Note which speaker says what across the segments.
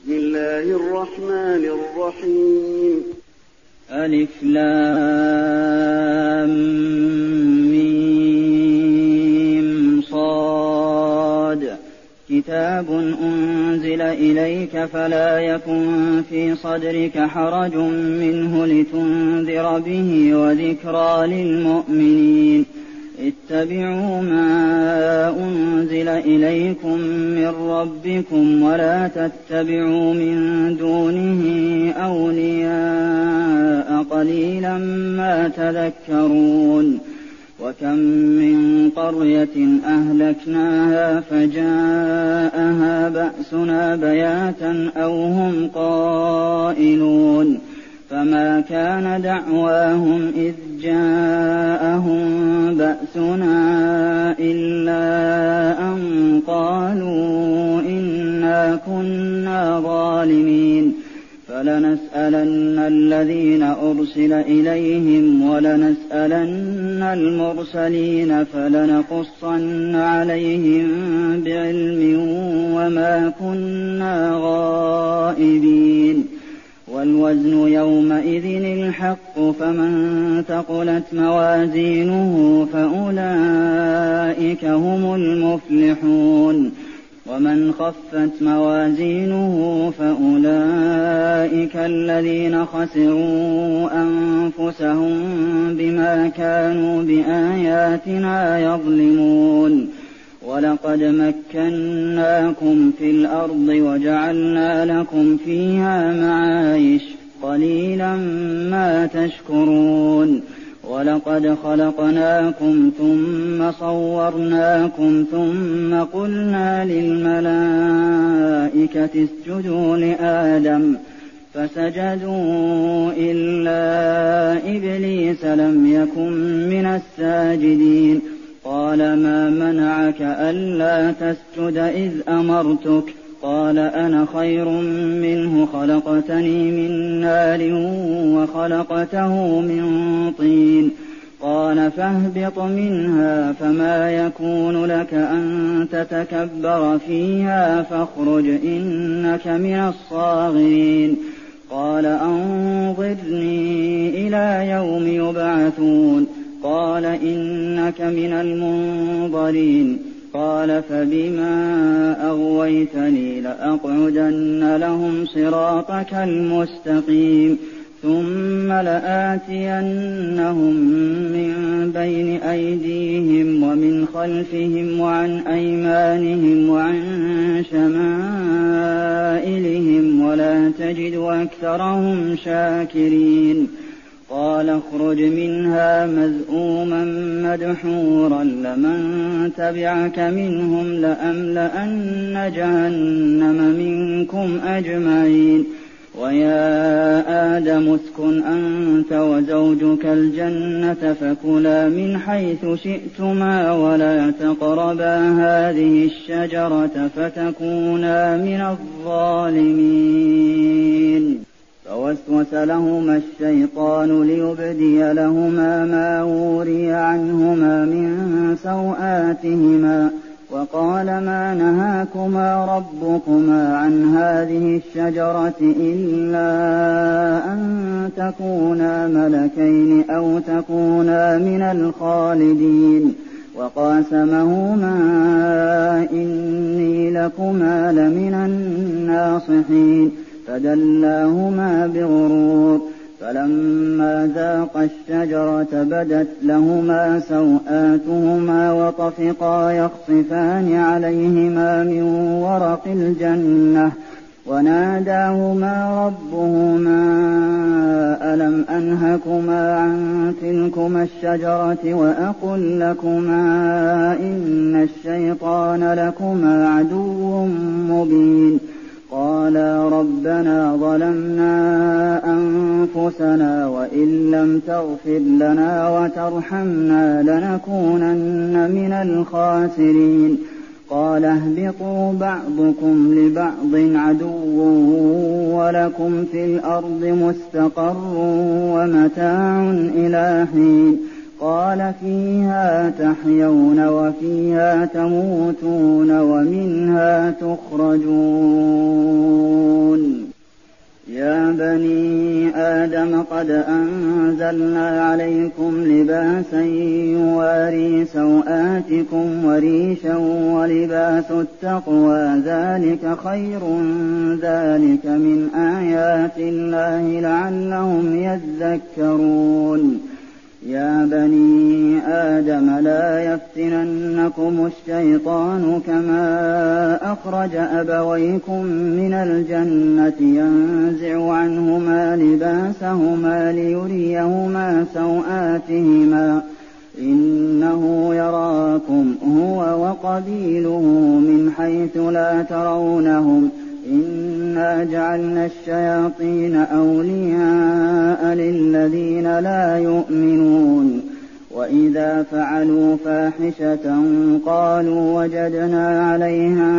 Speaker 1: بسم الله الرحمن الرحيم.
Speaker 2: ألف لام ميم صاد كتاب أنزل إليك فلا يكن في صدرك حرج منه لتنذر به وذكرى للمؤمنين. اتبعوا ما أنزل إليكم من ربكم ولا تتبعوا من دونه أولياء قليلا ما تذكرون. وكم من قرية أهلكناها فجاءها بأسنا بياتا أو هم قائلون فما كان دعواهم إذ جاءهم بأسنا إلا أن قالوا إنا كنا ظالمين. فلنسألن الذين أرسل إليهم ولنسألن المرسلين فلنقصن عليهم بعلم وما كنا غائبين. والوزن يومئذ الحق فمن ثقلت موازينه فأولئك هم المفلحون ومن خفت موازينه فأولئك الذين خسروا أنفسهم بما كانوا بآياتنا يظلمون. ولقد مكناكم في الأرض وجعلنا لكم فيها معايش قليلا ما تشكرون. ولقد خلقناكم ثم صورناكم ثم قلنا للملائكة اسجدوا لآدم فسجدوا إلا إبليس لم يكن من الساجدين. قال ما منعك ألا تسجد إذ أمرتك؟ قال أنا خير منه خلقتني من نار وخلقته من طين. قال فاهبط منها فما يكون لك أن تتكبر فيها فاخرج إنك من الصاغرين. قال أنظرني إلى يوم يبعثون. قال إنك من المنظرين. قال فبما أغويتني لأقعدن لهم صراطك المستقيم ثم لآتينهم من بين أيديهم ومن خلفهم وعن أيمانهم وعن شمائلهم ولا تجد أكثرهم شاكرين. قال اخرج منها مذءوما مدحورا لمن تبعك منهم لأملأن جهنم منكم أجمعين. ويا آدم اسكن أنت وزوجك الجنة فكلا من حيث شئتما ولا تقربا هذه الشجرة فتكونا من الظالمين. فوسوس لهما الشيطان ليبدي لهما ما وري عنهما من سوآتهما وقال ما نهاكما ربكما عن هذه الشجرة إلا أن تكونا ملكين أو تكونا من الخالدين. وقاسمهما إني لكما لمن الناصحين فدلاهما بغرور. فلما ذاقا الشجرة بدت لهما سوآتهما وطفقا يخصفان عليهما من ورق الجنة وناداهما ربهما ألم أنهكما عن تلكما الشجرة وأقل لكما إن الشيطان لكما عدو مبين. قالا ربنا ظلمنا أنفسنا وإن لم تغفر لنا وترحمنا لنكونن من الخاسرين. قال اهبطوا بعضكم لبعض عدو ولكم في الأرض مستقر ومتاع إلى حين. قال فيها تحيون وفيها تموتون ومنها تخرجون. آدم قد أنزلنا عليكم لباسا يواري سوآتكم وريشا ولباس التقوى ذلك خير ذلك من آيات الله لعلهم يذكرون يا بني آدم لا يفتننكم الشيطان كما أخرج أبويكم من الجنة ينزع عنهما لباسهما ليريهما سوآتهما إنه يراكم هو وقبيله من حيث لا ترونهم إنا جعلنا الشياطين أولياء للذين لا يؤمنون وإذا فعلوا فاحشة قالوا وجدنا عليها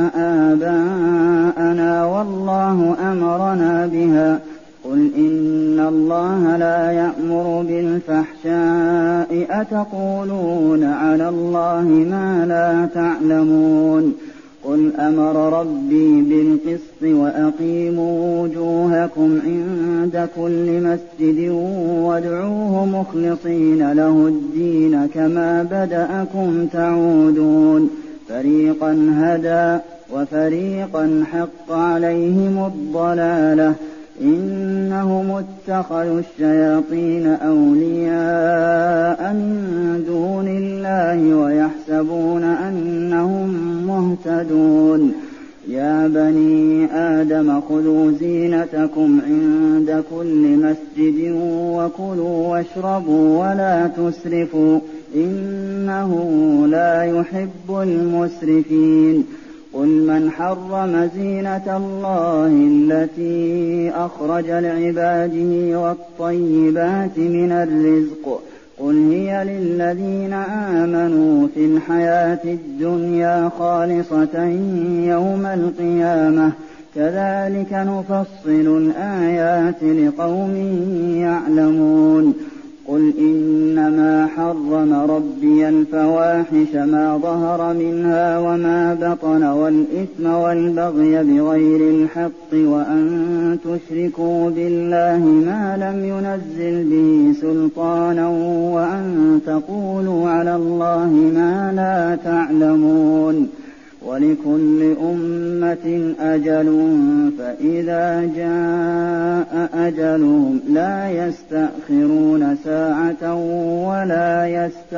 Speaker 2: آباءنا والله أمرنا بها قل إن الله لا يأمر بالفحشاء أتقولون على الله ما لا تعلمون قل أمر ربي بالقسط وأقيموا وجوهكم عند كل مسجد وادعوه مخلصين له الدين كما بدأكم تعودون فريقا هدى وفريقا حق عليهم الضلالة إنهم اتخذوا الشياطين أولياء من دون الله ويحسبون أنهم مهتدون يا بني آدم خذوا زينتكم عند كل مسجد وكلوا واشربوا ولا تسرفوا إنه لا يحب المسرفين قل من حرم زينة الله التي أخرج لعباده والطيبات من الرزق قل هي للذين آمنوا في الحياة الدنيا خالصة يوم القيامة كذلك نفصل الآيات لقوم يعلمون قل إنما حرم ربي الفواحش ما ظهر منها وما بطن والإثم والبغي بغير الحق وأن تشركوا بالله ما لم ينزل به سلطانا وأن تقولوا على الله ما لا تعلمون ولكل أمة أجل فإذا جاء أجلهم لا يستأخرون ساعة ولا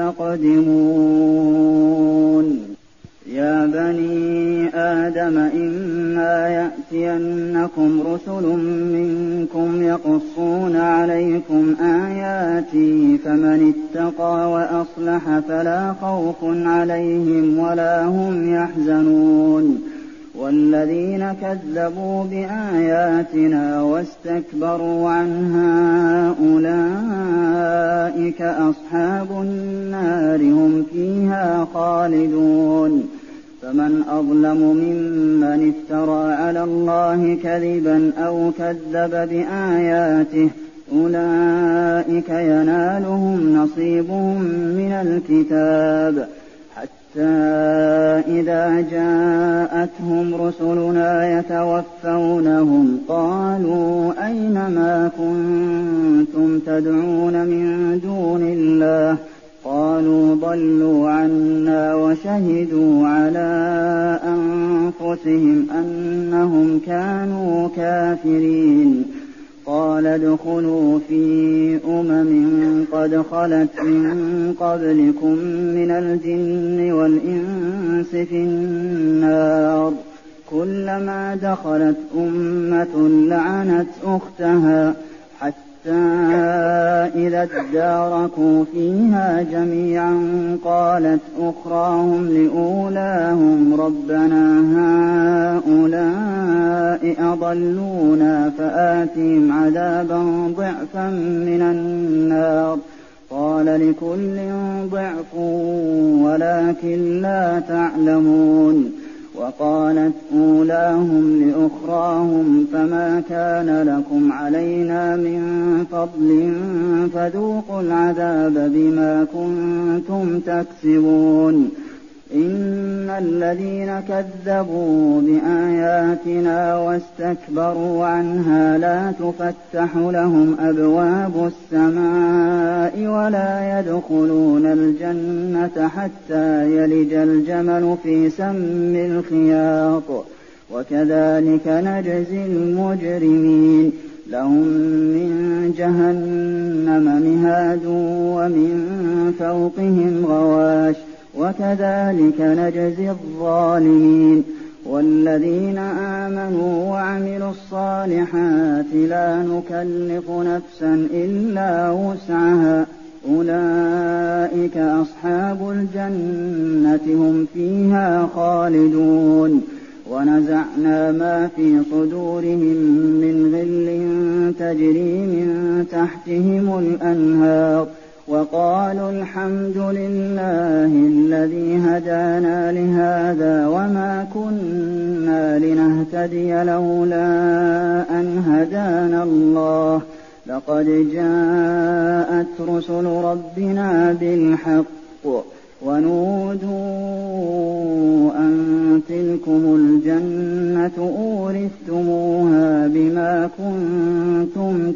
Speaker 2: يستقدمون يا بني آدم إما يأتينكم رسل منكم يقصون عليكم آياتي فمن اتقى وأصلح فلا خوف عليهم ولا هم يحزنون والذين كذبوا بآياتنا واستكبروا عنها أولئك أصحاب النار هم فيها خالدون فمن أظلم ممن افترى على الله كذبا أو كذب بآياته أولئك ينالهم نصيبهم من الكتاب حتى إذا جاءتهم رسلنا يتوفونهم قالوا أين ما كنتم تدعون من دون الله قالوا ضلوا عنا وشهدوا على أنفسهم أنهم كانوا كافرين قال ادخلوا في قد خلت من قبلكم من الجن والإنس في النار كلما دخلت أمة لعنت أختها حتى إذا اداركوا فيها جميعا قالت أخراهم لأولاهم ربنا هؤلاء أضلونا فآتهم عذابا ضعفا من النار قال لكل ضعف ولكن لا تعلمون وقالت أولاهم لأخراهم فما كان لكم علينا من فضل فذوقوا العذاب بما كنتم تكسبون إن الذين كذبوا بآياتنا واستكبروا عنها لا تفتح لهم أبواب السماء ولا يدخلون الجنة حتى يلج الجمل في سم الخياط وكذلك نجزي المجرمين لهم من جهنم مهاد ومن فوقهم غواش وكذلك نجزي الظالمين والذين آمنوا وعملوا الصالحات لا نكلف نفسا إلا وسعها أولئك أصحاب الجنة هم فيها خالدون ونزعنا ما في صدورهم من غل تجري من تحتهم الأنهار وقالوا الحمد لله الذي هدانا لهذا وما كنا لنهتدي لولا أن هدانا الله لقد جاءت رسل ربنا بالحق ونودوا أن تلكم الجنة أورثتموها بما كنتم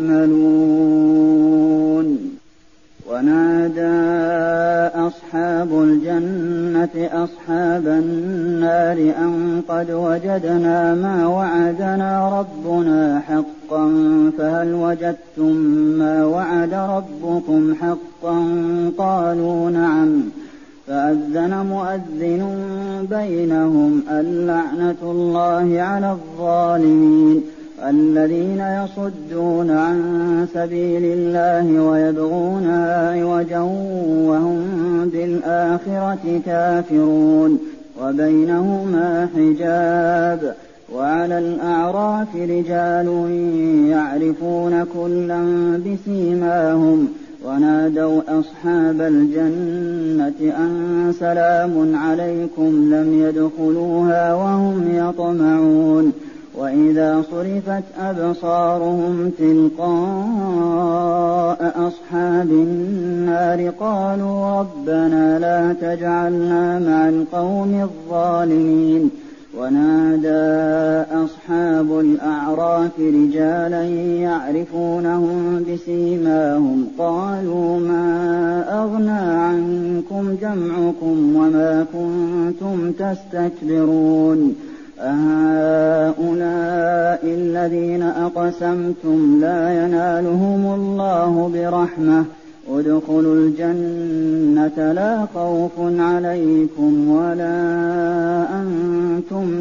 Speaker 2: تعملون ونادى أصحاب الجنة أصحاب النار أن قد وجدنا ما وعدنا ربنا حقا فهل وجدتم ما وعد ربكم حقا قالوا نعم فأذن مؤذن بينهم اللعنة الله على الظالمين الذين يصدون عن سبيل الله ويبغونها عوجا وهم بالآخرة كافرون وبينهما حجاب وعلى الأعراف رجال يعرفون كلا بسيماهم ونادوا أصحاب الجنة أن سلام عليكم لم يدخلوها وهم يطمعون وإذا صرفت أبصارهم تلقاء أصحاب النار قالوا ربنا لا تجعلنا مع القوم الظالمين ونادى أصحاب الأعراف رجالا يعرفونهم بسيماهم قالوا ما أغنى عنكم جمعكم وما كنتم تستكبرون أهؤلاء الذين أقسمتم لا ينالهم الله برحمة ادخلوا الجنة لا خوف عليكم ولا أنتم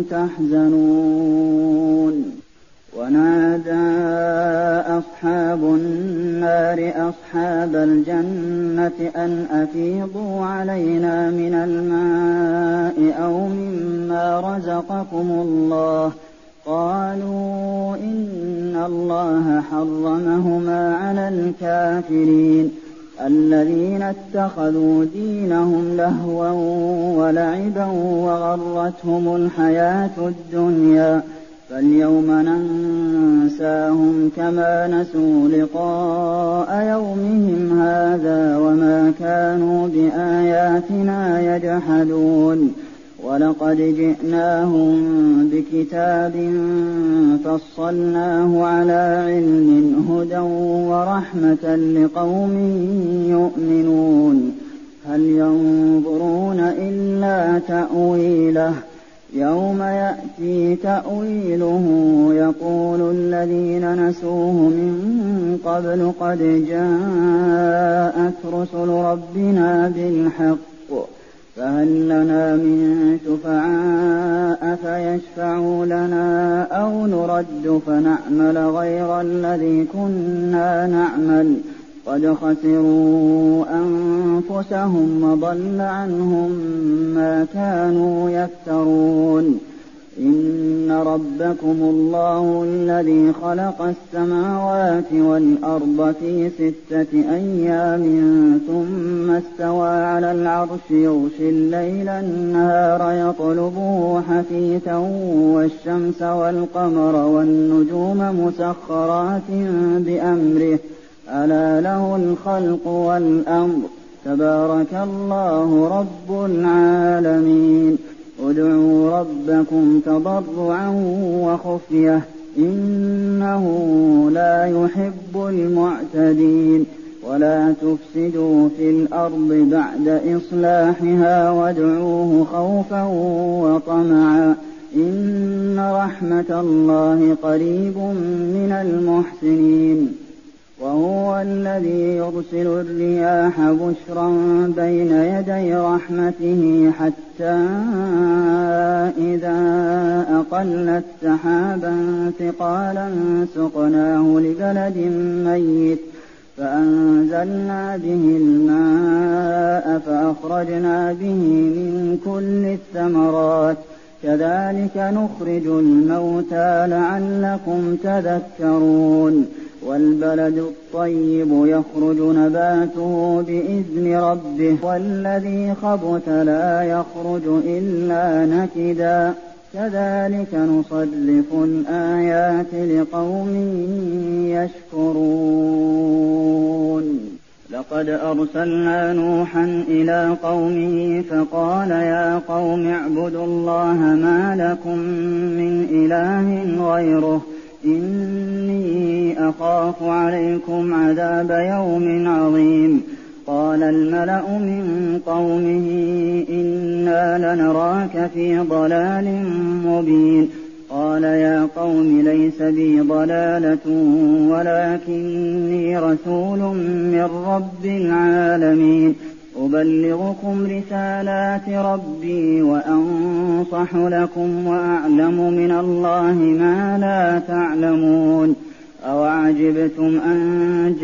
Speaker 2: تحزنون ونادى أصحاب النار أصحاب الجنة أن أفيضوا علينا من الماء أو مما رزقكم الله قالوا إن الله حرمهما على الكافرين الذين اتخذوا دينهم لهوا ولعبا وغرتهم الحياة الدنيا فاليوم ننساهم كما نسوا لقاء يومهم هذا وما كانوا بآياتنا يجحدون ولقد جئناهم بكتاب فصلناه على علم هدى ورحمة لقوم يؤمنون هل ينظرون إلا تأويله يوم يأتي تأويله يقول الذين نسوه من قبل قد جاءت رسل ربنا بالحق فهل لنا من شفعاء فيشفعوا لنا أو نرد فنعمل غير الذي كنا نعمل قد خسروا أنفسهم وضل عنهم ما كانوا يفترون إن ربكم الله الذي خلق السماوات والأرض في 6 أيام ثم استوى على العرش يغشي الليل النهار يطلبه حثيثا والشمس والقمر والنجوم مسخرات بأمره ألا له الخلق والأمر تبارك الله رب العالمين ادعوا ربكم تضرعا وخفية إنه لا يحب المعتدين ولا تفسدوا في الأرض بعد إصلاحها وادعوه خوفا وطمعا إن رحمة الله قريب من المحسنين وهو الذي يرسل الرياح بشرا بين يدي رحمته حتى إذا أقلت سحابا ثقالا سقناه لبلد ميت فأنزلنا به الماء فأخرجنا به من كل الثمرات كذلك نخرج الموتى لعلكم تذكرون والبلد الطيب يخرج نباته بإذن ربه والذي خبث لا يخرج إلا نكدا كذلك نصرف الآيات لقوم يشكرون لقد أرسلنا نوحا إلى قومه فقال يا قوم اعبدوا الله ما لكم من إله غيره إني أخاف عليكم عذاب يوم عظيم قال الملأ من قومه إنا لنراك في ضلال مبين قال يا قوم ليس بي ضلالة ولكني رسول من رب العالمين أبلغكم رسالات ربي وأنصح لكم وأعلم من الله ما لا تعلمون أوعجبتم أن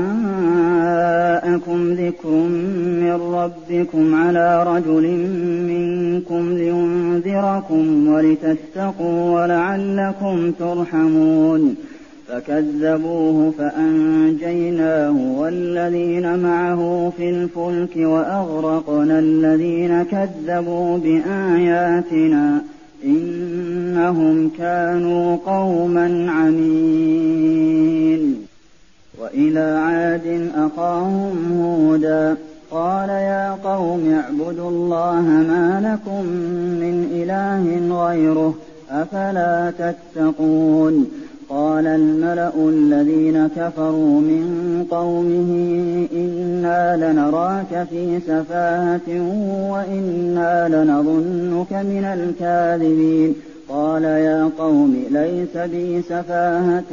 Speaker 2: جاءكم ذكر من ربكم على رجل منكم لينذركم ولتتقوا ولعلكم ترحمون فكذبوه فأنجيناه والذين معه في الفلك وأغرقنا الذين كذبوا بآياتنا إنهم كانوا قوما عمين وإلى عاد أخاهم هودا قال يا قوم اعبدوا الله ما لكم من إله غيره أفلا تتقون قال الملأ الذين كفروا من قومه إنا لنراك في سفاهة وإنا لنظنك من الكاذبين قال يا قوم ليس بي سفاهة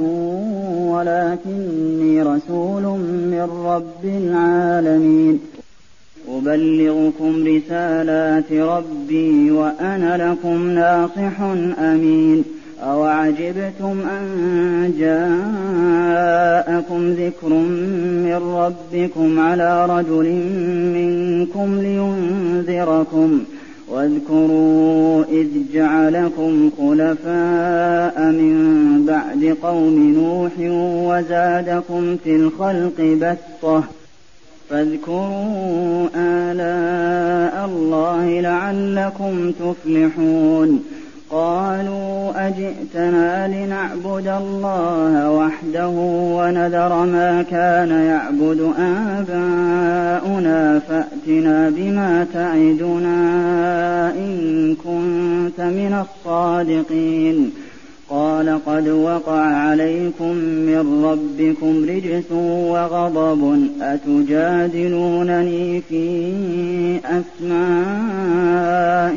Speaker 2: ولكني رسول من رب العالمين أبلغكم رسالات ربي وأنا لكم ناصح أمين أوعجبتم أن جاءكم ذكر من ربكم على رجل منكم لينذركم واذكروا إذ جعلكم خلفاء من بعد قوم نوح وزادكم في الخلق بسطة فاذكروا آلاء الله لعلكم تفلحون قالوا أجئتنا لنعبد الله وحده ونذر ما كان يعبد آباؤنا فأتنا بما تعدنا إن كنت من الصادقين قال قد وقع عليكم من ربكم رجس وغضب أتجادلونني في أسماء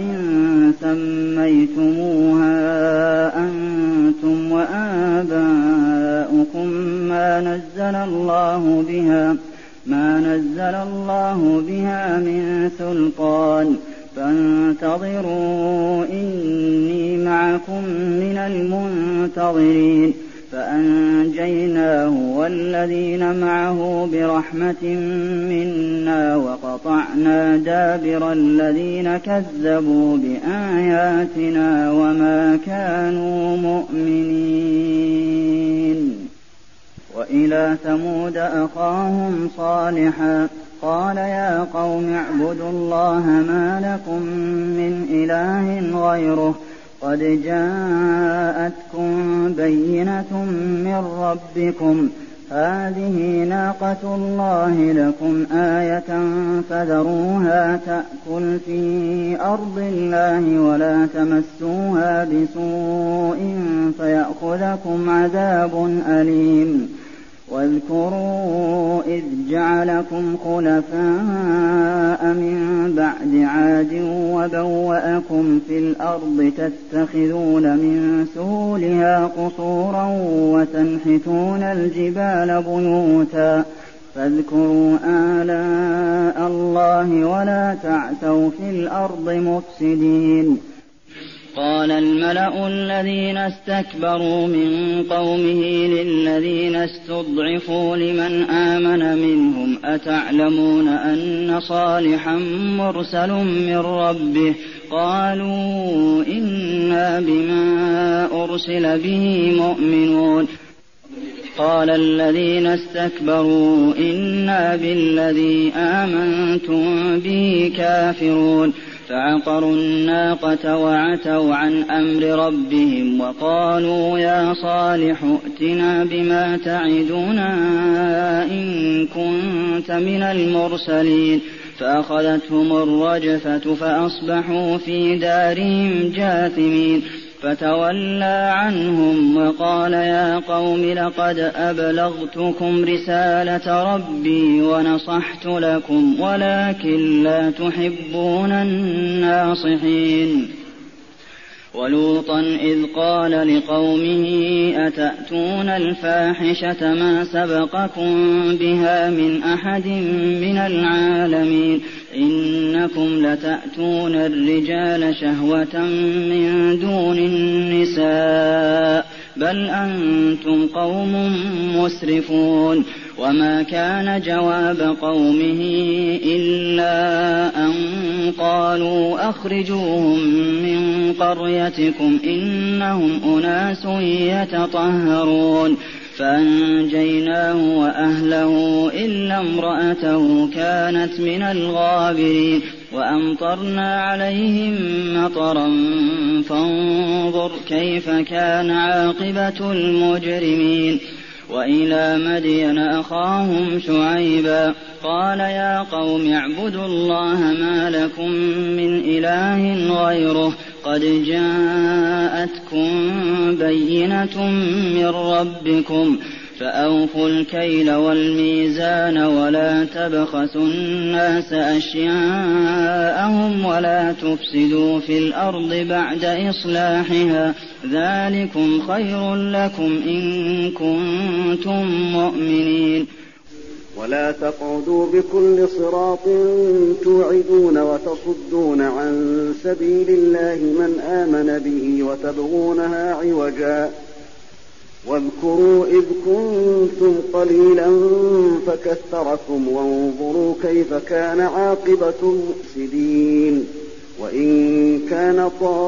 Speaker 2: سميتموها أنتم وآباؤكم ما نزل الله بها من سلطان فانتظروا إني معكم من المنتظرين فأنجيناه والذين معه برحمة منا وقطعنا دابر الذين كذبوا بآياتنا وما كانوا مؤمنين وإلى ثمود أخاهم صالحا قال يا قوم اعبدوا الله ما لكم من إله غيره قد جاءتكم بينة من ربكم هذه ناقة الله لكم آية فذروها تأكل في أرض الله ولا تمسوها بسوء فيأخذكم عذاب أليم واذكروا إذ جعلكم خلفاء من بعد عاد وبوأكم في الأرض تتخذون من سهولها قصورا وتنحتون الجبال بيوتا فاذكروا آلاء الله ولا تعثوا في الأرض مفسدين قال الملأ الذين استكبروا من قومه للذين استضعفوا لمن آمن منهم أتعلمون أن صالحا مرسل من ربه قالوا إنا بما أرسل به مؤمنون قال الذين استكبروا إنا بالذي آمنتم به كافرون فعقروا الناقة وعتوا عن أمر ربهم وقالوا يا صالح ائتنا بما تعدنا إن كنت من المرسلين فأخذتهم الرجفة فأصبحوا في دارهم جاثمين فتولى عنهم وقال يا قوم لقد أبلغتكم رسالة ربي ونصحت لكم ولكن لا تحبون الناصحين ولوطا إذ قال لقومه أتأتون الفاحشة ما سبقكم بها من أحد من العالمين إنكم لتأتون الرجال شهوة من دون النساء بل أنتم قوم مسرفون وما كان جواب قومه إلا أن قالوا أخرجوهم من قريتكم إنهم أناس يتطهرون فأنجيناه وأهله إلا امرأته كانت من الغابرين وأمطرنا عليهم مطرا فانظر كيف كان عاقبة المجرمين وإلى مدين أخاهم شعيبا قال يا قوم اعبدوا الله ما لكم من إله غيره قد جاءتكم بينة من ربكم فأوفوا الكيل والميزان ولا تبخسوا الناس أشياءهم ولا تفسدوا في الأرض بعد إصلاحها ذلكم خير لكم إن كنتم مؤمنين
Speaker 1: ولا تقعدوا بكل صراط توعدون وتصدون عن سبيل الله من آمن به وتبغونها عوجا واذكروا إذ كنتم قليلا فكثركم وانظروا كيف كان عاقبة المفسدين وإن كان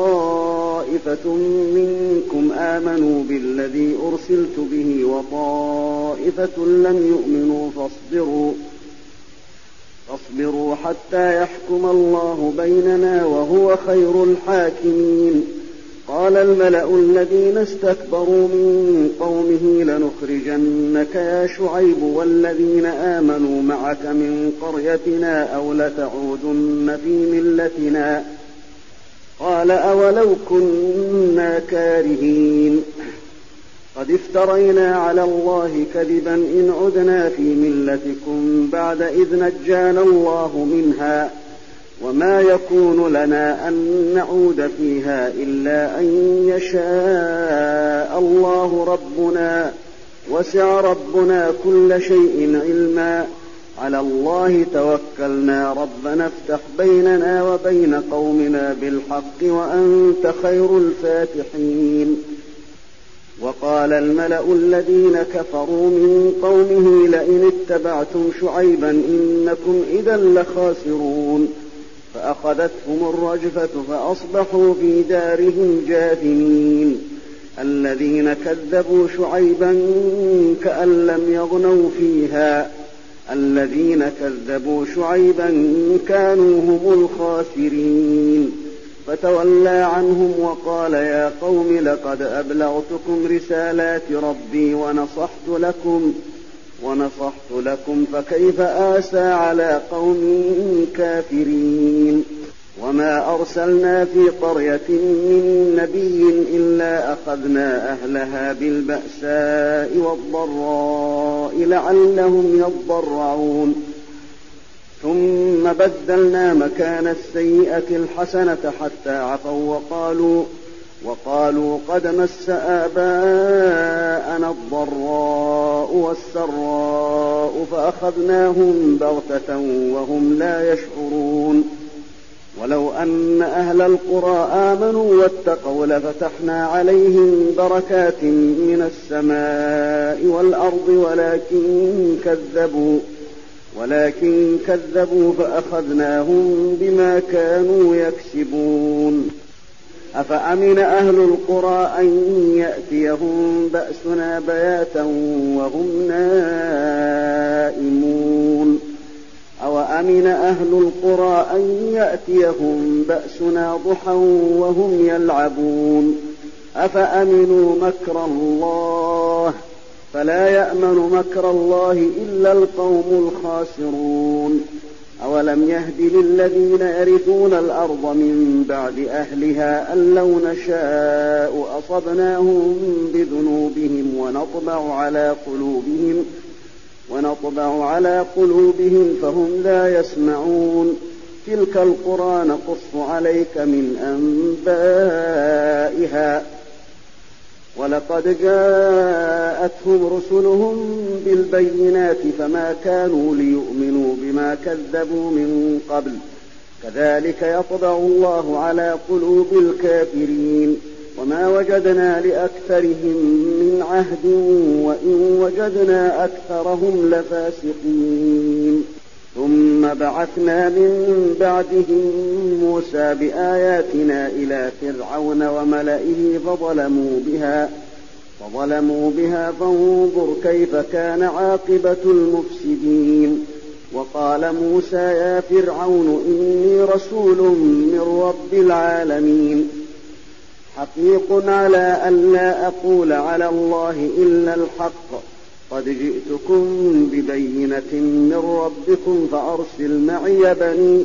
Speaker 1: طائفة منكم آمنوا بالذي أرسلت به وطائفة لم يؤمنوا فاصبروا حتى يحكم الله بيننا وهو خير الحاكمين قال الملأ الذين استكبروا من قومه لنخرجنك يا شعيب والذين آمنوا معك من قريتنا أو لتعودن في ملتنا قال أولو كنا كارهين قد افترينا على الله كذبا إن عدنا في ملتكم بعد إذ نجانا الله منها وما يكون لنا أن نعود فيها إلا أن يشاء الله ربنا وسع ربنا كل شيء علما على الله توكلنا ربنا افتح بيننا وبين قومنا بالحق وأنت خير الفاتحين وقال الملأ الذين كفروا من قومه لئن اتبعتم شعيبا إنكم إذا لخاسرون فأخذتهم الرجفة فأصبحوا في دارهم جاثمين الذين كذبوا شعيبا كأن لم يغنوا فيها الذين كذبوا شعيبا كانوا هم الخاسرين فتولى عنهم وقال يا قوم لقد أبلغتكم رسالات ربي ونصحت لكم ونصحت لكم فكيف آسى على قوم كافرين. وما أرسلنا في قرية من نبي إلا أخذنا أهلها بالبأساء والضراء لعلهم يضرعون ثم بدلنا مكان السيئة الحسنة حتى عفوا وقالوا قد مس آباءنا الضراء والسراء فأخذناهم بغتة وهم لا يشعرون. ولو أن أهل القرى آمنوا واتقوا لفتحنا عليهم بركات من السماء والأرض ولكن كذبوا فأخذناهم بما كانوا يكسبون. أفأمن أهل القرى أن يأتيهم بأسنا بياتا وهم نائمون أوأمن أهل القرى أن يأتيهم بأسنا ضحى وهم يلعبون أفأمنوا مكر الله فلا يأمن مكر الله إلا القوم الخاسرون. أولم يهد للذين يرثون الأرض من بعد أهلها أن لو نشاء أصبناهم بذنوبهم ونطبع على قلوبهم فهم لا يسمعون. تلك القرى نقص عليك من أنبائها ولقد جاءتهم رسلهم بالبينات فما كانوا ليؤمنوا بما كذبوا من قبل كذلك يطبع الله على قلوب الكافرين. وما وجدنا لأكثرهم من عهد وإن وجدنا أكثرهم لفاسقين. ثم بعثنا من بعدهم موسى بآياتنا إلى فرعون وملئه فظلموا بها فانظر كيف كان عاقبة المفسدين. وقال موسى يا فرعون إني رسول من رب العالمين حقيق على أن لا أقول على الله إلا الحق قد جئتكم ببينة من ربكم فأرسل معي بني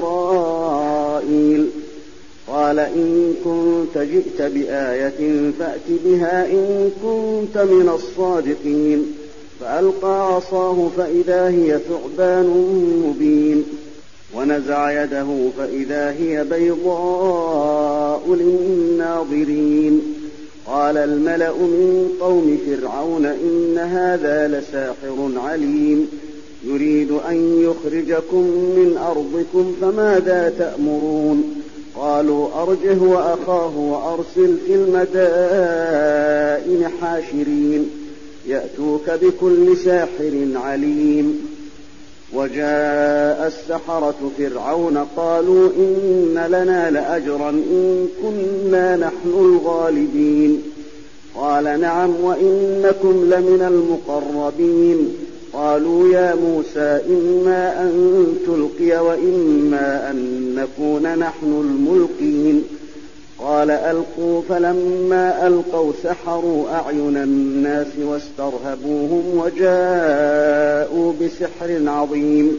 Speaker 1: إسرائيل. قال إن كنت جئت بآية فأت بها إن كنت من الصادقين. فألقى عصاه فإذا هي ثعبان مبين ونزع يده فإذا هي بيضاء للناظرين. قال الملأ من قوم فرعون إن هذا لساحر عليم يريد أن يخرجكم من أرضكم فماذا تأمرون. قالوا أرجه وأخاه وأرسل في المدائن حاشرين يأتوك بكل ساحر عليم. وجاء السحرة فرعون قالوا إن لنا لأجرا إن كنا نحن الغالبين. قال نعم وإنكم لمن المقربين. قالوا يا موسى إما أن تلقي وإما أن نكون نحن الملقين. قال ألقوا فلما ألقوا سحروا أعين الناس واسترهبوهم وجاءوا بسحر عظيم.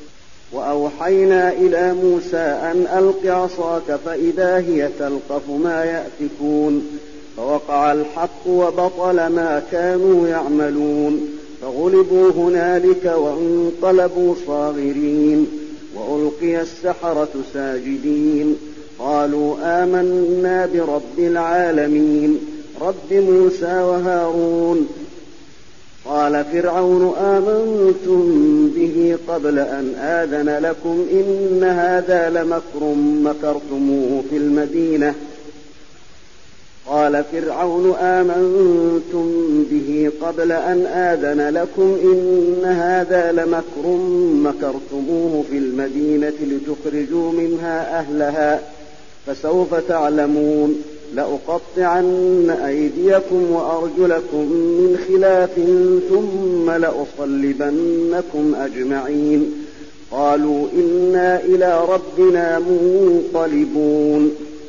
Speaker 1: وأوحينا إلى موسى أن ألق عصاك فإذا هي تلقف ما يأفكون. فوقع الحق وبطل ما كانوا يعملون فغلبوا هنالك وانقلبوا صاغرين وألقي السحرة ساجدين. قالوا آمنا برب العالمين رب موسى وهارون. قال فرعون آمنتم به قبل أن آذن لكم إن هذا لمكر مكرتموه في المدينة. قال فرعون آمنتم به قبل أن آذن لكم إن هذا لمكر مكرتموه في المدينة لتخرجوا منها أهلها فسوف تعلمون. لأقطعن أيديكم وأرجلكم من خلاف ثم لأصلبنكم أجمعين. قالوا إنا إلى ربنا منقلبون.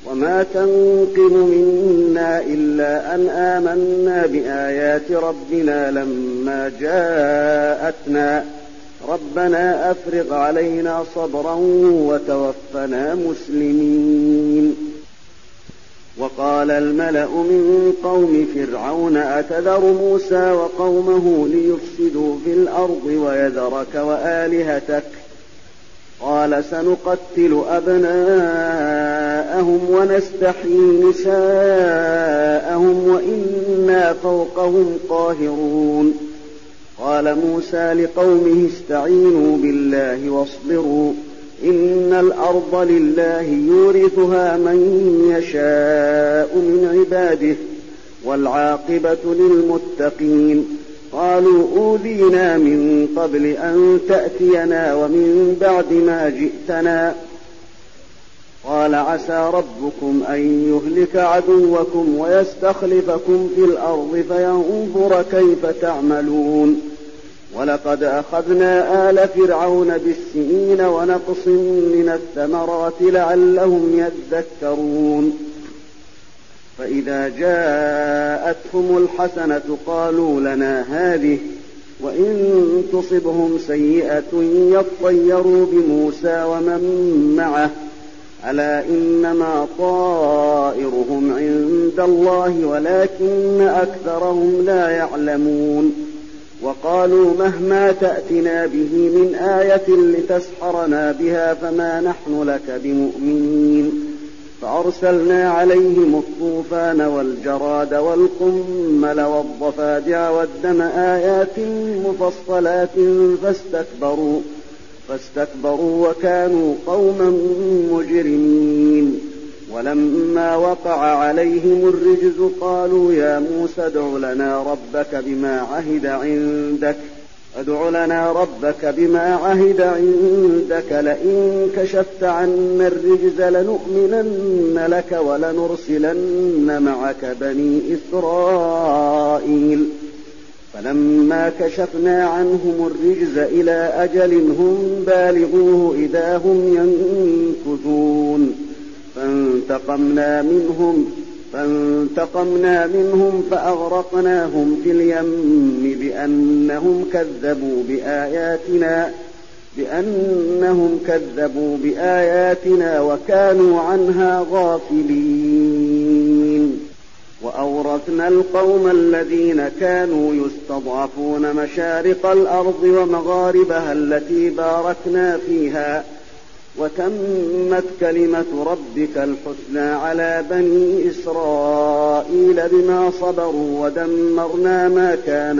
Speaker 1: وما تنقم منا إلا أن آمنا بآيات ربنا لما جاءتنا ربنا أفرغ علينا صبرا وتوفنا مسلمين. وقال الملأ من قوم فرعون أتذر موسى وقومه ليفسدوا في الأرض ويذرك وآلهتك قال سنقتل أبناءهم ونستحيي نساءهم وإنا فوقهم قاهرون. قال موسى لقومه استعينوا بالله واصبروا إن الأرض لله يورثها من يشاء من عباده والعاقبة للمتقين. قالوا أوذينا من قبل أن تأتينا ومن بعد ما جئتنا قال عسى ربكم أن يهلك عدوكم ويستخلفكم في الأرض فينظر كيف تعملون. ولقد أخذنا آل فرعون بالسنين ونقص من الثمرات لعلهم يذكرون. فإذا جاءتهم الحسنة قالوا لنا هذه وإن تصبهم سيئة يطيروا بموسى ومن معه ألا إنما طائرهم عند الله ولكن أكثرهم لا يعلمون. وقالوا مهما تأتنا به من آية لتسحرنا بها فما نحن لك بمؤمنين. فأرسلنا عليهم الطوفان والجراد والقمل والضفادع والدم آيات مفصلات فاستكبروا وكانوا قوما مجرمين. ولما وقع عليهم الرجز قالوا يا موسى ادع لنا ربك بما عهد عندك لئن كشفت عنا الرجز لنؤمنن لك ولنرسلن معك بني إسرائيل. فلما كشفنا عنهم الرجز إلى أجل هم بالغوه إذا هم ينكثون. فانتقمنا منهم فأغرقناهم في اليم بأنهم كذبوا بآياتنا وكانوا عنها غافلين. وأورثنا القوم الذين كانوا يستضعفون مشارق الأرض ومغاربها التي باركنا فيها وتمت كلمة ربك الحسنى على بني إسرائيل بما صبروا ودمرنا ما كان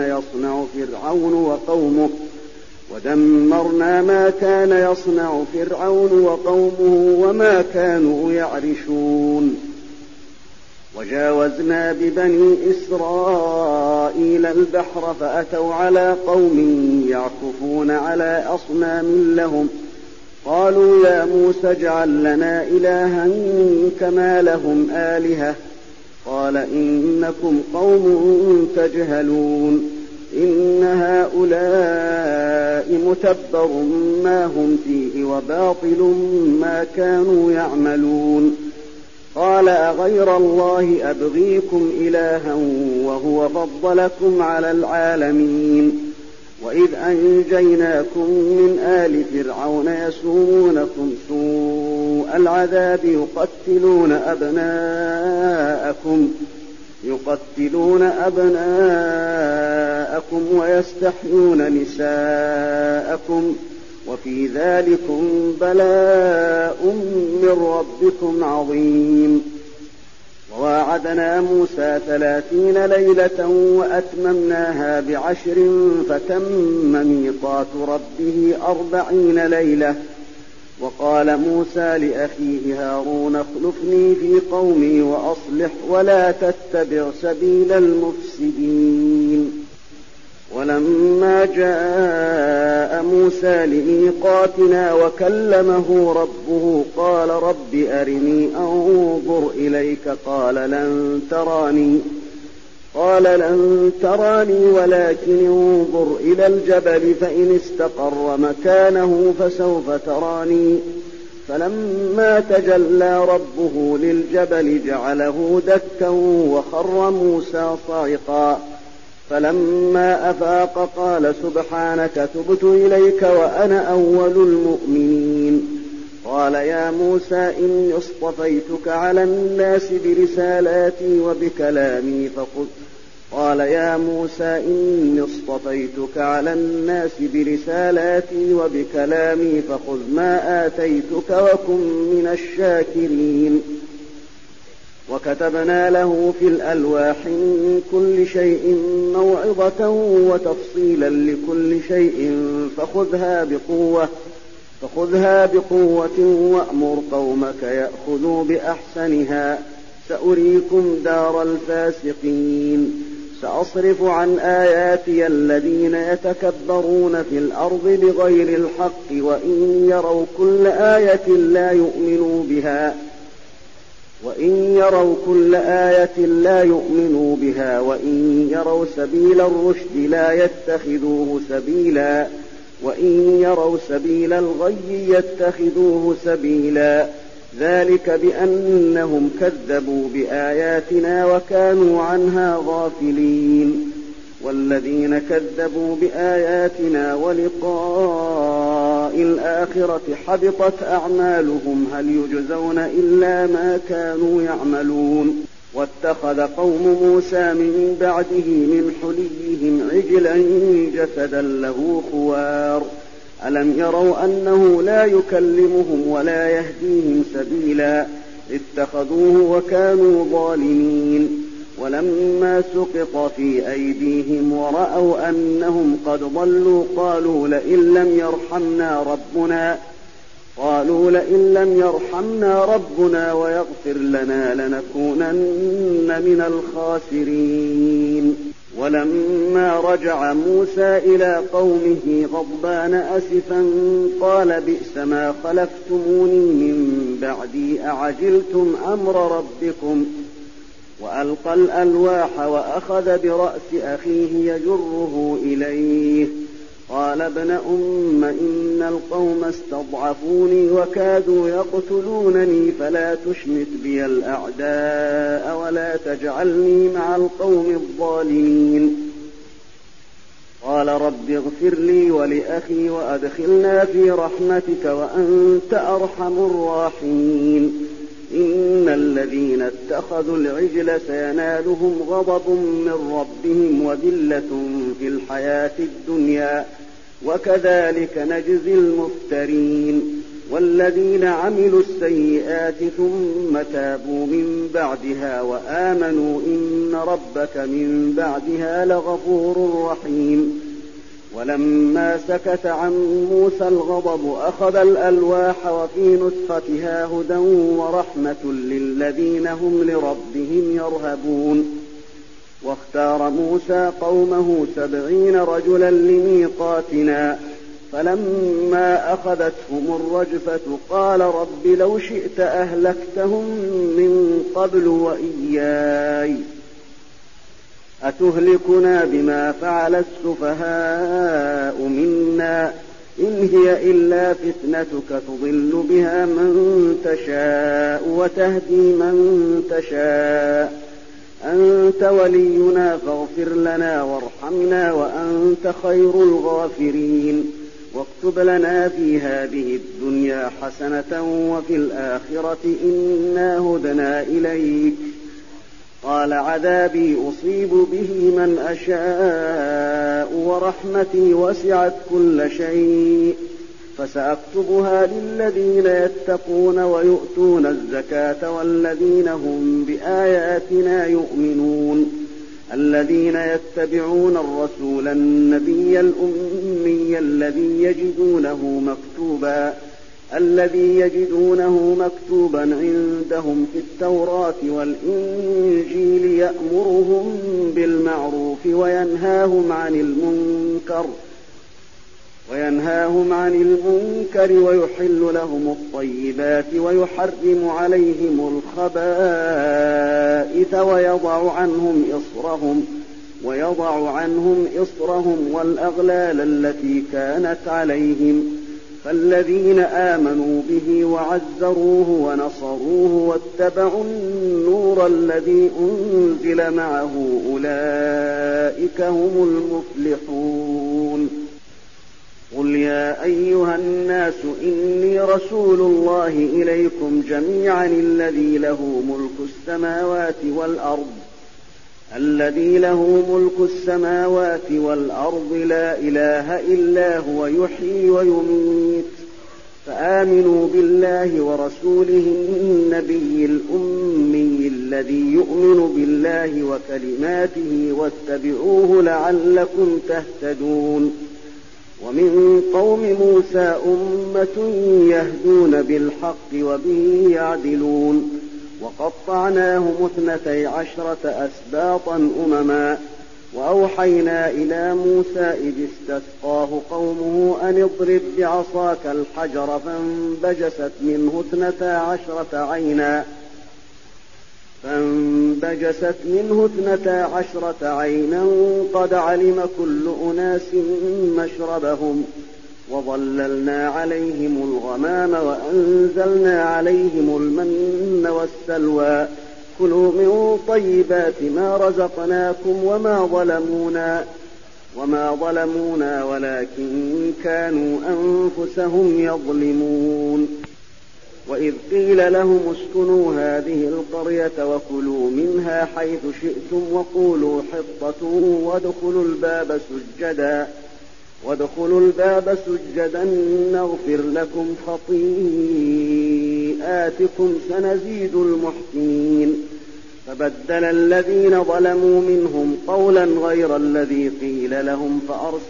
Speaker 1: يصنع فرعون وقومه وما كانوا يعرشون. وجاوزنا ببني إسرائيل البحر فأتوا على قوم يعكفون على أصنام لهم قالوا يا موسى اجعل لنا إلها كما لهم آلهة قال إنكم قوم تجهلون إن هؤلاء متبر ما هم فيه وباطل ما كانوا يعملون. قال أغير الله أبغيكم إلها وهو فضلكم على العالمين. وإذ أنجيناكم من آل فرعون يسومونكم سوء العذاب يقتلون أبناءكم ويستحيون نساءكم وفي ذلكم بلاء من ربكم عظيم. وواعدنا موسى 30 ليلة وأتممناها ب10 فتم ميقات ربه 40 ليلة. وقال موسى لأخيه هارون اخلفني في قومي وأصلح ولا تتبع سبيل المفسدين. ولما جاء موسى لميقاتنا وكلمه ربه قال رب أرني أنظر إليك قال لن تراني ولكن انظر إلى الجبل فإن استقر مكانه فسوف تراني فلما تجلى ربه للجبل جعله دكا وخر موسى صعقا فلما أفاق قال سبحانك تبت إليك وأنا أول المؤمنين قال يا موسى إني اصطفيتك على الناس برسالاتي وبكلامي فخذ ما آتيتك وكن من الشاكرين وكتبنا له في الألواح من كل شيء موعظة وتفصيلا لكل شيء فخذها بقوة وأمر قومك يأخذوا بأحسنها سأريكم دار الفاسقين سأصرف عن آياتي الذين يتكبرون في الأرض بغير الحق وإن يروا كل آية لا يؤمنوا بها وإن يروا سبيل الرشد لا يتخذوه سبيلا وإن يروا سبيل الغي يتخذوه سبيلا ذلك بأنهم كذبوا بآياتنا وكانوا عنها غافلين والذين كذبوا بآياتنا ولقاء الآخرة حبطت أعمالهم هل يجزون إلا ما كانوا يعملون واتخذ قوم موسى من بعده من حليهم عجلا جسدا له خوار ألم يروا أنه لا يكلمهم ولا يهديهم سبيلا اتخذوه وكانوا ظالمين ولما سقط في أيديهم ورأوا أنهم قد ضلوا قالوا لئن لم يرحمنا ربنا ويغفر لنا لنكونن من الخاسرين ولما رجع موسى إلى قومه غضبان أسفا قال بئس ما خلفتموني من بعدي أعجلتم أمر ربكم وألقى الألواح وأخذ برأس أخيه يجره إليه قال ابن أم إن القوم استضعفوني وكادوا يقتلونني فلا تشمت بي الأعداء ولا تجعلني مع القوم الظالمين قال رب اغفر لي ولأخي وأدخلنا في رحمتك وأنت أرحم الراحمين إن الذين اتخذوا العجل سينالهم غضب من ربهم وذلة في الحياة الدنيا وكذلك نجزي المفترين والذين عملوا السيئات ثم تابوا من بعدها وآمنوا إن ربك من بعدها لغفور رحيم ولما سكت عن موسى الغضب أخذ الألواح وفي نسختها هدى ورحمة للذين هم لربهم يرهبون واختار موسى قومه 70 رجلا لميقاتنا فلما أخذتهم الرجفة قال رب لو شئت أهلكتهم من قبل وإياي أتهلكنا بما فعل السفهاء منا إن هي إلا فتنتك تضل بها من تشاء وتهدي من تشاء أنت ولينا فاغفر لنا وارحمنا وأنت خير الغافرين واكتب لنا في هذه الدنيا حسنة وفي الآخرة إنا هدنا إليك قال عذابي أصيب به من أشاء ورحمتي وسعت كل شيء فسأكتبها للذين يتقون ويؤتون الزكاة والذين هم بآياتنا يؤمنون الذين يتبعون الرسول النبي الأمي الذي يجدونه مكتوبا عندهم في التوراة والإنجيل يأمرهم بالمعروف وينهاهم عن المنكر ويحل لهم الطيبات ويحرم عليهم الخبائث ويضع عنهم إصرهم والأغلال التي كانت عليهم فالذين آمنوا به وعزروه ونصروه واتبعوا النور الذي أنزل معه أولئك هم المفلحون. قل يا أيها الناس إني رسول الله إليكم جميعا الذي له ملك السماوات والأرض لا إله إلا هو يحيي ويميت، فآمنوا بالله ورسوله النبي الأمي الذي يؤمن بالله وكلماته واتبعوه لعلكم تهتدون. ومن قوم موسى أمة يهدون بالحق وبه يعدلون، وقطعناهم 12 أسباطا أمما، وأوحينا إلى موسى إذ استسقاه قومه أن اضرب بعصاك الحجر فانبجست منه 12 عينا قد علم كل أناس مشربهم، وظللنا عليهم الغمام وأنزلنا عليهم المن والسلوى، كلوا من طيبات ما رزقناكم وما ظلمونا ولكن كانوا أنفسهم يظلمون. وإذ قيل لهم اسكنوا هذه القرية وكلوا منها حيث شئتم وقولوا حطة وادخلوا الباب سجدا نغفر لكم خطيئاتكم سنزيد المحسنين. فبدل الذين ظلموا منهم قولا غير الذي قيل لهم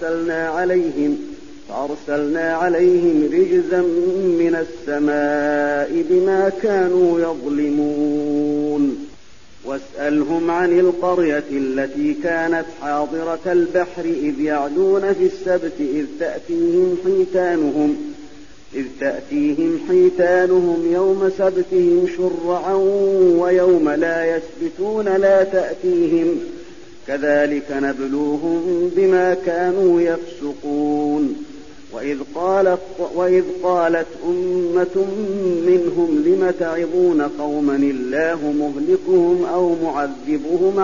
Speaker 1: فأرسلنا عليهم رجزا من السماء بما كانوا يظلمون. واسألهم عن القرية التي كانت حاضرة البحر إذ يعدون في السبت إذ تأتيهم حيتانهم يوم سبتهم شرعا ويوم لا يسبتون لا تأتيهم، كذلك نبلوهم بما كانوا يفسقون. وإذ قالت أمة منهم لم تعظون قوما الله مهلكهم أو معذبهم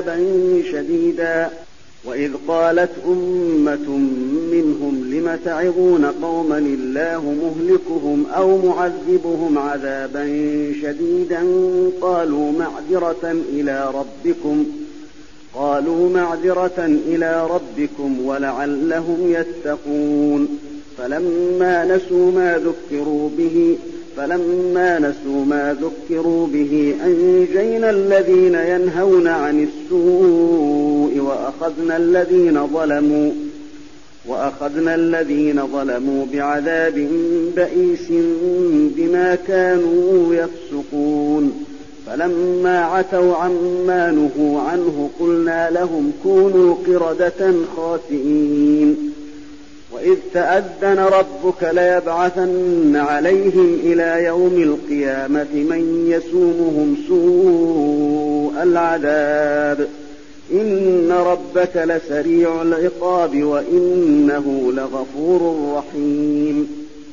Speaker 1: عذابا شديدا قالوا معذرة إلى ربكم ولعلهم يتقون. فلما نسوا ما ذكروا به أنجينا الذين ينهون عن السوء وأخذنا الذين ظلموا بعذاب بئيس بما كانوا يفسقون. فلما عتوا عما نهوا عنه قلنا لهم كونوا قردة خاسئين. وإذ تأذن ربك ليبعثن عليهم إلى يوم القيامة من يسومهم سوء العذاب، إن ربك لسريع العقاب وإنه لغفور رحيم.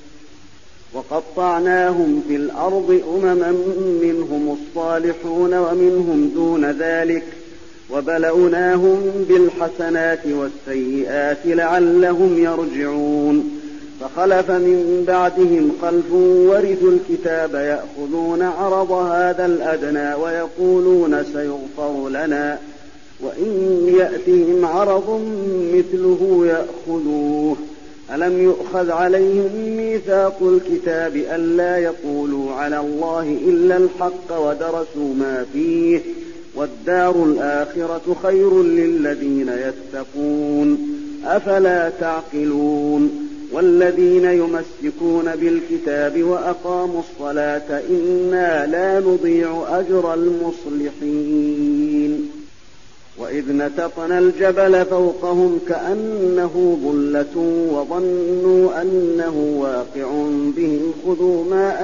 Speaker 1: وقطعناهم في الأرض أمما منهم الصالحون ومنهم دون ذلك، وبلوناهم بالحسنات والسيئات لعلهم يرجعون. فخلف من بعدهم خلف ورثوا الكتاب يأخذون عرض هذا الأدنى ويقولون سيغفر لنا، وإن يأتهم عرض مثله يأخذوه. ألم يؤخذ عليهم ميثاق الكتاب ألا يقولوا على الله إلا الحق ودرسوا ما فيه، والدار الآخرة خير للذين يتقون، أفلا تعقلون. والذين يمسكون بالكتاب وأقاموا الصلاة إنا لا نضيع أجر المصلحين. وإذ نتقنا الجبل فوقهم كأنه ظلة وظنوا أنه واقع بهم خذوا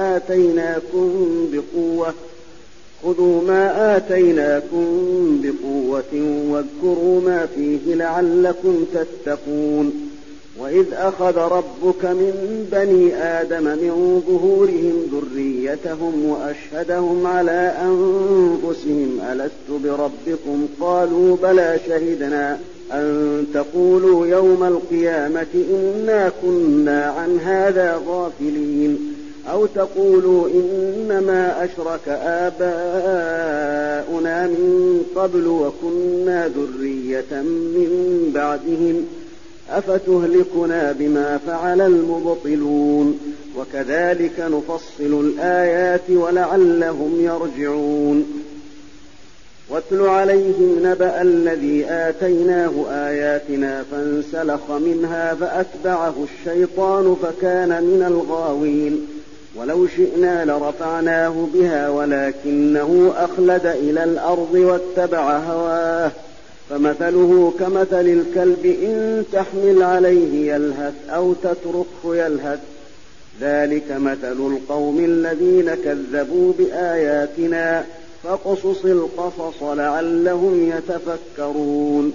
Speaker 1: ما آتيناكم بقوة واذكروا ما فيه لعلكم تتقون. وإذ أخذ ربك من بني آدم من ظهورهم ذريتهم وأشهدهم على أنفسهم ألست بربكم قالوا بلى شهدنا أن تقولوا يوم القيامة إنا كنا عن هذا غافلين أو تقولوا إنما أشرك آباؤنا من قبل وكنا ذرية من بعدهم أفتهلكنا بما فعل المبطلون وكذلك نفصل الآيات ولعلهم يرجعون واتل عليهم نبأ الذي آتيناه آياتنا فانسلخ منها فأتبعه الشيطان فكان من الغاوين ولو شئنا لرفعناه بها ولكنه أخلد إلى الأرض واتبع هواه فمثله كمثل الكلب إن تحمل عليه يلهث أو تتركه يلهث ذلك مثل القوم الذين كذبوا بآياتنا فاقصص القصص لعلهم يتفكرون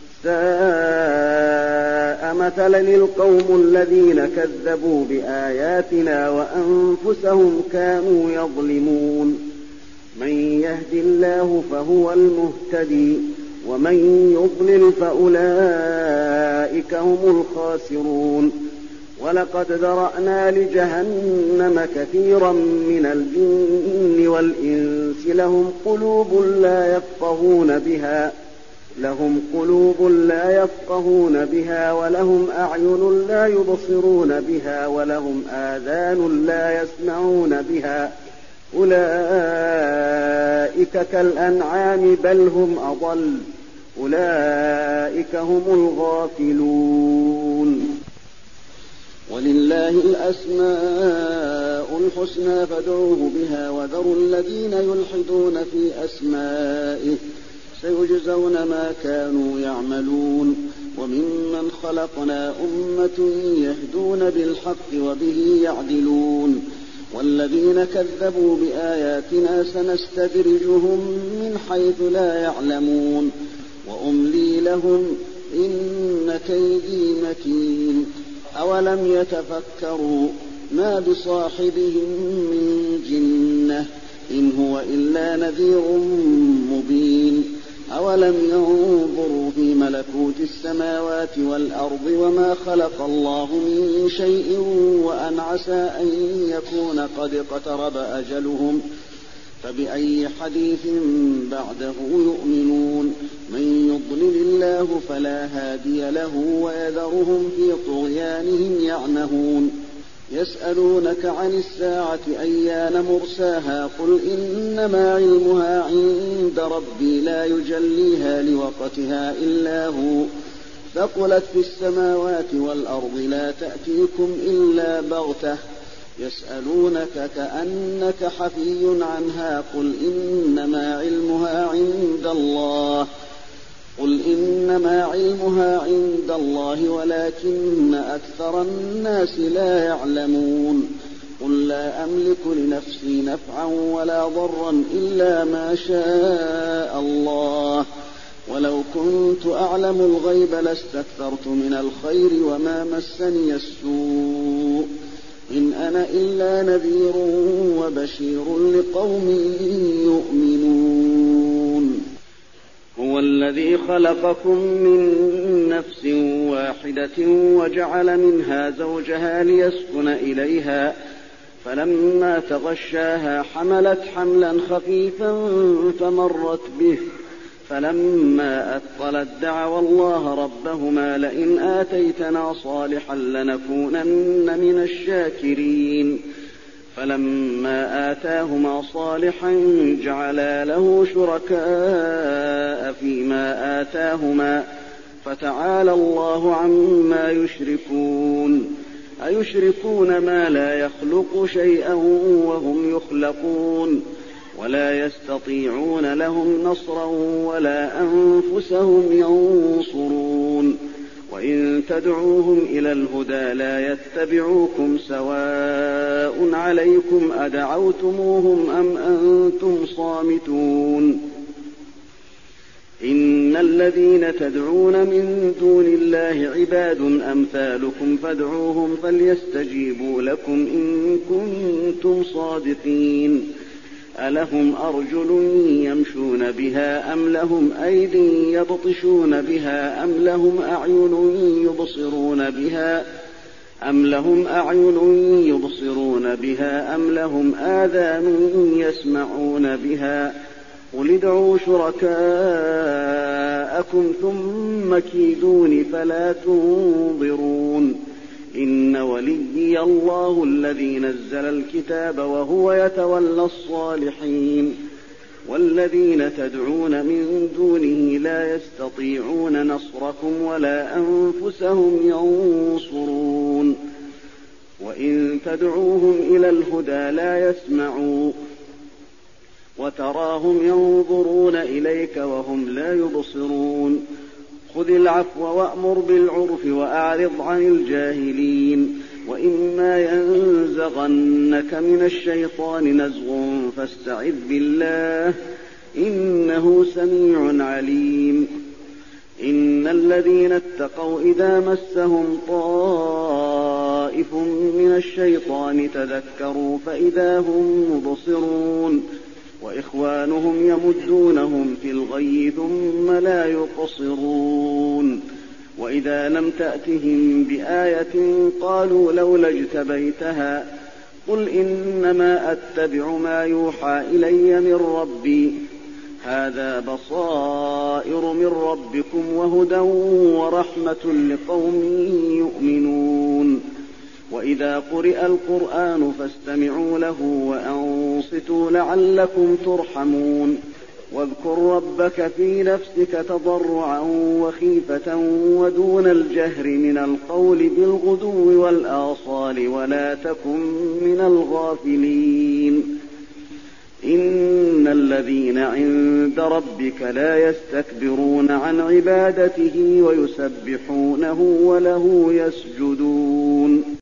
Speaker 1: ساء مثلا القوم الذين كذبوا بآياتنا وأنفسهم كانوا يظلمون من يهد الله فهو المهتدي ومن يضلل فأولئك هم الخاسرون ولقد ذرأنا لجهنم كثيرا من الجن والإنس لهم قلوب لا يفقهون بها ولهم أعين لا يبصرون بها ولهم آذان لا يسمعون بها أولئك كالأنعام بل هم أضل أولئك هم الغافلون ولله الأسماء الحسنى فادعوه بها وذروا الذين يلحدون في أسمائه سيجزون ما كانوا يعملون وممن خلقنا أمة يهدون بالحق وبه يعدلون والذين كذبوا بآياتنا سنستدرجهم من حيث لا يعلمون وأملي لهم إن كيدي متين أولم يتفكروا ما بصاحبهم من جنة إن هو إلا نذير مبين أولم ينظروا في ملكوت السماوات والأرض وما خلق الله من شيء وأن عسى أن يكون قد اقترب أجلهم فبأي حديث بعده يؤمنون من يضلل الله فلا هادي له ويذرهم في طغيانهم يعمهون يسألونك عن الساعة أيان مرساها قل إنما علمها عند ربي لا يجليها لوقتها إلا هو ثقلت في السماوات والأرض لا تأتيكم إلا بغتة يسألونك كأنك حفي عنها قل إنما علمها عند الله ولكن أكثر الناس لا يعلمون قل لا أملك لنفسي نفعا ولا ضرا إلا ما شاء الله ولو كنت أعلم الغيب لاستكثرت من الخير وما مسني السوء إن أنا إلا نذير وبشير لقوم يؤمنون هو الذي خلقكم من نفس واحدة وجعل منها زوجها ليسكن إليها فلما تغشاها حملت حملا خفيفا فمرت به فلما أثقلت دعوا الله ربهما لئن آتيتنا صالحا لنكونن من الشاكرين فلما آتاهما صالحا جعلا له شركاء فيما آتاهما فتعالى الله عما يشركون أيشركون ما لا يخلق شيئا وهم يخلقون ولا يستطيعون لهم نصرا ولا أنفسهم ينصرون وإن تدعوهم إلى الهدى لا يتبعوكم سواء عليكم أدعوتموهم أم أنتم صامتون إن الذين تدعون من دون الله عباد أمثالكم فادعوهم فليستجيبوا لكم إن كنتم صادقين ألهم أرجل يمشون بها أم لهم أيد يبطشون بها أم لهم أعين يبصرون بها أم لهم آذان يسمعون بها قل ادعوا شركاءكم ثم كيدون فلا تنظرون إن وليي الله الذي نزل الكتاب وهو يتولى الصالحين والذين تدعون من دونه لا يستطيعون نصركم ولا أنفسهم ينصرون وإن تدعوهم إلى الهدى لا يسمعون وتراهم ينظرون إليك وهم لا يبصرون خذ العفو وأمر بالعرف وأعرض عن الجاهلين وإما ينزغنك من الشيطان نزغ فاستعذ بالله إنه سميع عليم إن الذين اتقوا إذا مسهم طائف من الشيطان تذكروا فإذا هم مبصرون وإخوانهم يمدونهم في الغي ثم لا يقصرون وإذا لم تأتهم بآية قالوا لولا اجتبيتها قل إنما أتبع ما يوحى إلي من ربي هذا بصائر من ربكم وهدى ورحمة لقوم يؤمنون وإذا قرئ القرآن فاستمعوا له وأنصتوا لعلكم ترحمون واذكر ربك في نفسك تضرعا وخيفة ودون الجهر من القول بالغدو والآصال ولا تكن من الغافلين إن الذين عند ربك لا يستكبرون عن عبادته ويسبحونه وله يسجدون